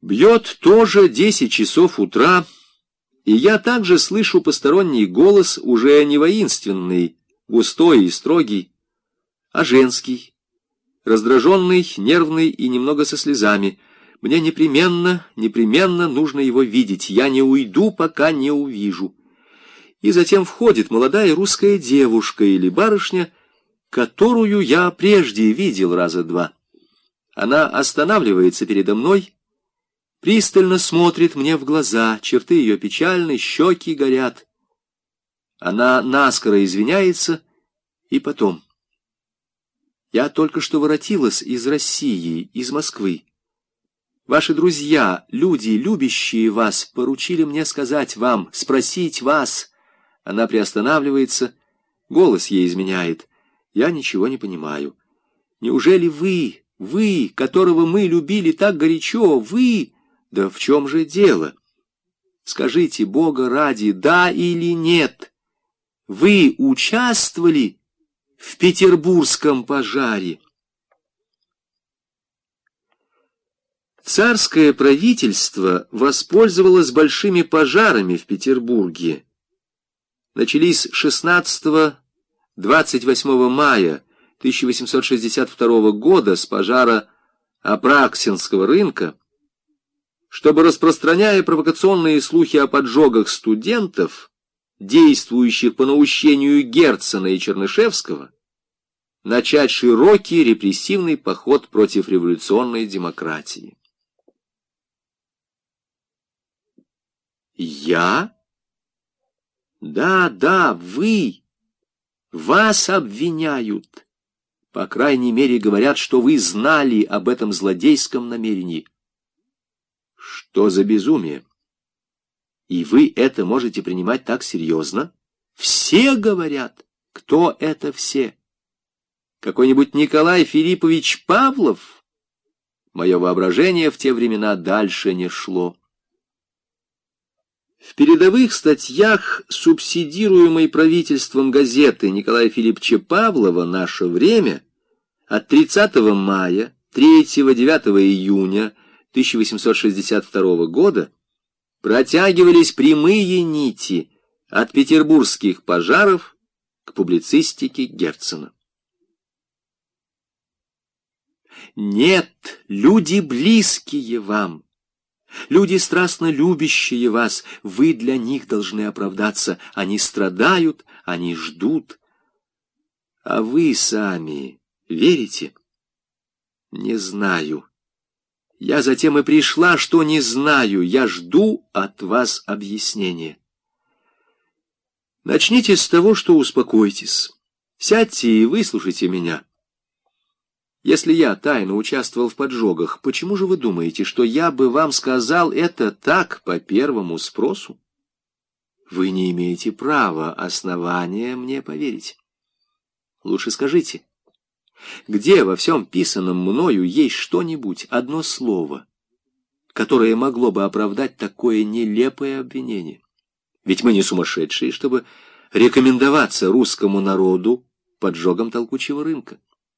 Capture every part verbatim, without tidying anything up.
Бьет тоже десять часов утра, и я также слышу посторонний голос, уже не воинственный, густой и строгий, а женский, раздраженный, нервный и немного со слезами. Мне непременно, непременно нужно его видеть. Я не уйду, пока не увижу. И затем входит молодая русская девушка или барышня, которую я прежде видел раза два. Она останавливается передо мной, пристально смотрит мне в глаза, черты ее печальны, щеки горят. Она наскоро извиняется, и потом. Я только что воротилась из России, из Москвы. Ваши друзья, люди, любящие вас, поручили мне сказать вам, спросить вас. Она приостанавливается, голос ей изменяет. Я ничего не понимаю. Неужели вы, вы, которого мы любили так горячо, вы... Да в чем же дело? Скажите, Бога ради, да или нет? Вы участвовали в Петербургском пожаре? Царское правительство воспользовалось большими пожарами в Петербурге. Начались шестнадцатого-двадцать восьмого мая тысяча восемьсот шестьдесят второго года с пожара Апраксинского рынка. Чтобы, распространяя провокационные слухи о поджогах студентов, действующих по наущению Герцена и Чернышевского, начать широкий репрессивный поход против революционной демократии. Я? Да, да, вы. Вас обвиняют. По крайней мере, говорят, что вы знали об этом злодейском намерении. Что за безумие? И вы это можете принимать так серьезно? Все говорят. Кто это все? Какой-нибудь Николай Филиппович Павлов? Мое воображение в те времена дальше не шло. В передовых статьях субсидируемой правительством газеты Николая Филипповича Павлова «Наше время» от тридцатого мая, третьего-девятого июня тысяча восемьсот шестьдесят второго года протягивались прямые нити от петербургских пожаров к публицистике Герцена. Нет, люди близкие вам, люди страстно любящие вас, вы для них должны оправдаться, они страдают, они ждут. А вы сами верите? Не знаю. Я затем и пришла, что не знаю, я жду от вас объяснения. Начните с того, что успокойтесь. Сядьте и выслушайте меня. Если я тайно участвовал в поджогах, почему же вы думаете, что я бы вам сказал это так по первому спросу? Вы не имеете права, основания мне поверить. Лучше скажите, где во всем писанном мною есть что-нибудь, одно слово, которое могло бы оправдать такое нелепое обвинение? Ведь мы не сумасшедшие, чтобы рекомендоваться русскому народу поджогом толкучего рынка.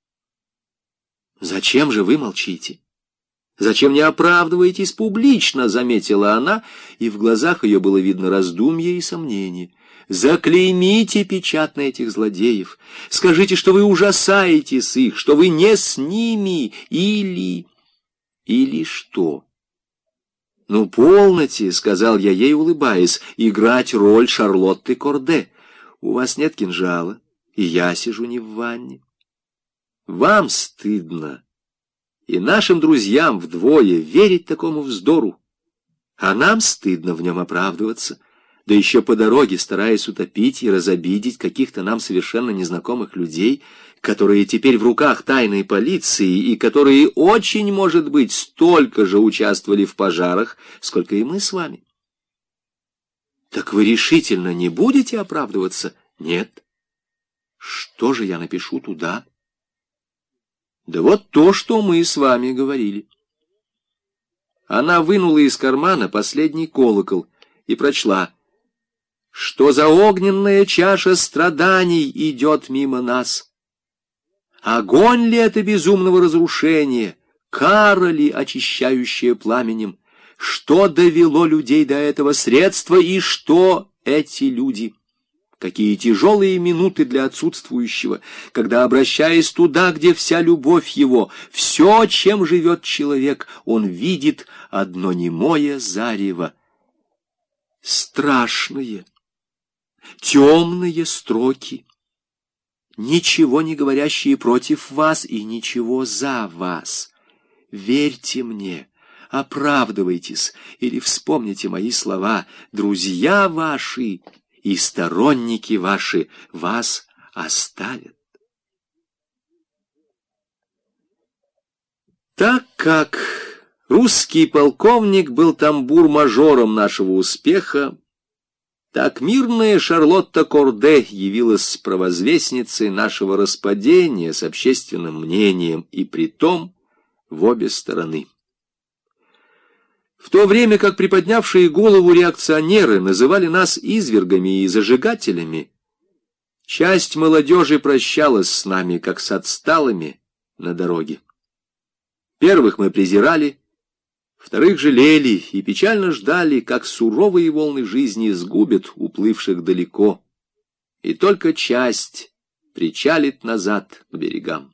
«Зачем же вы молчите? Зачем не оправдываетесь публично?» — заметила она, и в глазах ее было видно раздумье и сомнение. «Заклеймите печатно этих злодеев. Скажите, что вы ужасаетесь их, что вы не с ними, или... или что?» «Ну, полноте», — сказал я ей, улыбаясь, — «играть роль Шарлотты Корде. У вас нет кинжала, и я сижу не в ванне. Вам стыдно, и нашим друзьям вдвое верить такому вздору, а нам стыдно в нем оправдываться, да еще по дороге стараясь утопить и разобидеть каких-то нам совершенно незнакомых людей, которые теперь в руках тайной полиции и которые очень, может быть, столько же участвовали в пожарах, сколько и мы с вами. Так вы решительно не будете оправдываться? Нет. Что же я напишу туда? Да вот то, что мы с вами говорили. Она вынула из кармана последний колокол и прочла: «Что за огненная чаша страданий идет мимо нас? Огонь ли это безумного разрушения, кара ли, очищающая пламенем? что довело людей до этого средства и что эти люди. Какие тяжелые минуты для отсутствующего, когда, обращаясь туда, где вся любовь его, все, чем живет человек, он видит одно немое зарево. Страшные, темные строки, ничего не говорящие против вас и ничего за вас. Верьте мне, оправдывайтесь или вспомните мои слова. Друзья ваши и сторонники ваши вас оставят. Так как русский полковник был тамбур-мажором нашего успеха, так мирная Шарлотта Корде явилась провозвестницей нашего распадения с общественным мнением, и притом в обе стороны. В то время как приподнявшие голову реакционеры называли нас извергами и зажигателями, часть молодежи прощалась с нами, как с отсталыми на дороге. Первых мы презирали, вторых жалели и печально ждали, как суровые волны жизни сгубят уплывших далеко, и только часть причалит назад к берегам.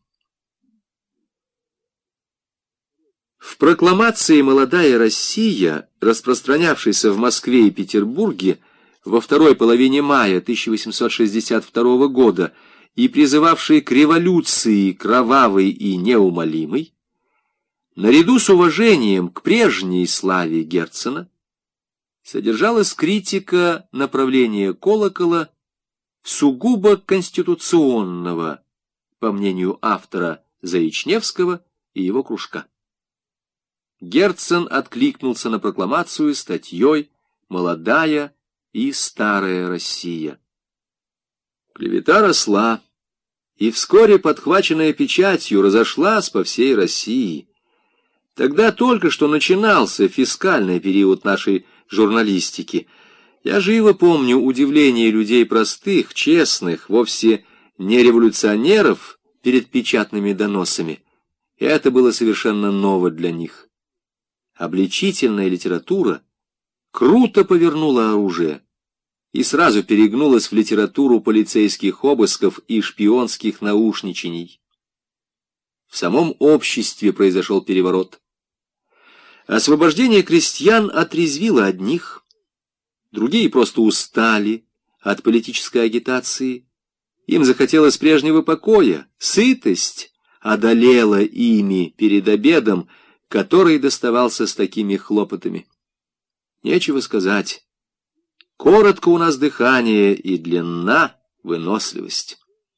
В прокламации «Молодая Россия», распространявшейся в Москве и Петербурге во второй половине мая тысяча восемьсот шестьдесят второго года и призывавшей к революции кровавой и неумолимой, наряду с уважением к прежней славе Герцена содержалась критика направления колокола сугубо конституционного, по мнению автора Заичневского и его кружка. Герцен откликнулся на прокламацию статьей «Молодая и старая Россия». Клевета росла, и вскоре, подхваченная печатью, разошлась по всей России. Тогда только что начинался фискальный период нашей журналистики. Я живо помню удивление людей простых, честных, вовсе не революционеров перед печатными доносами. И это было совершенно ново для них. Обличительная литература круто повернула оружие и сразу перегнулась в литературу полицейских обысков и шпионских наушничаний. В самом обществе произошел переворот. Освобождение крестьян отрезвило одних, другие просто устали от политической агитации, им захотелось прежнего покоя, сытость одолела ими перед обедом, который доставался с такими хлопотами. Нечего сказать. Коротко у нас дыхание и длинна выносливость.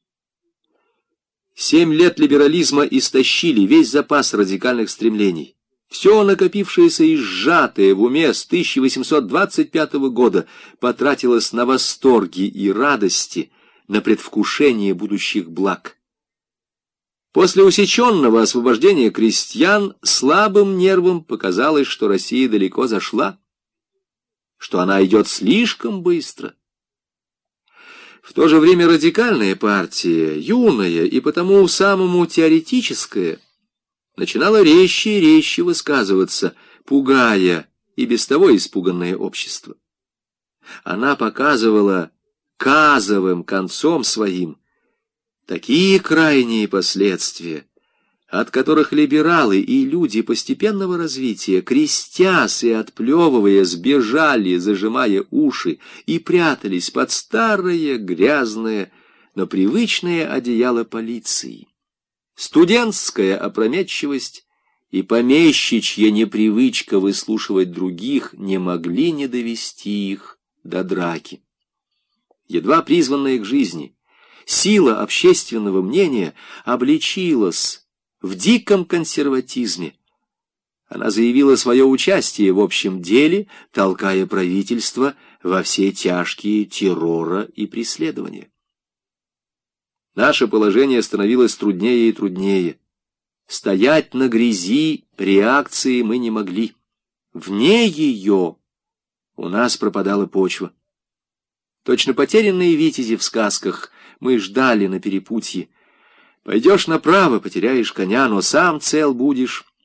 Семь лет либерализма истощили весь запас радикальных стремлений. Все накопившееся и сжатое в уме с тысяча восемьсот двадцать пятого года потратилось на восторги и радости, на предвкушение будущих благ. После усеченного освобождения крестьян слабым нервам показалось, что Россия далеко зашла, что она идет слишком быстро. В то же время радикальная партия, юная и потому самому теоретическая, начинала резче и резче высказываться, пугая и без того испуганное общество. Она показывала казовым концом своим такие крайние последствия, от которых либералы и люди постепенного развития, крестясь и отплевывая, сбежали, зажимая уши, и прятались под старое, грязное, но привычное одеяло полиции. Студентская опрометчивость и помещичья непривычка выслушивать других не могли не довести их до драки. Едва призванная к жизни, сила общественного мнения обличилась в диком консерватизме. Она заявила свое участие в общем деле, толкая правительство во все тяжкие террора и преследования. Наше положение становилось труднее и труднее. Стоять на грязи реакции мы не могли. Вне ее у нас пропадала почва. Точно потерянные витязи в сказках мы ждали на перепутье. Пойдешь направо, потеряешь коня, но сам цел будешь.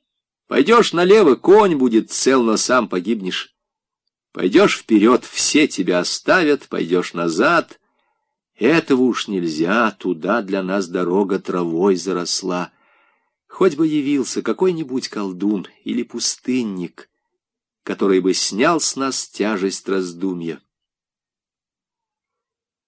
Пойдешь налево, конь будет цел, но сам погибнешь. Пойдешь вперед, все тебя оставят, пойдешь назад. Этого уж нельзя, туда для нас дорога травой заросла. Хоть бы явился какой-нибудь колдун или пустынник, который бы снял с нас тяжесть раздумья.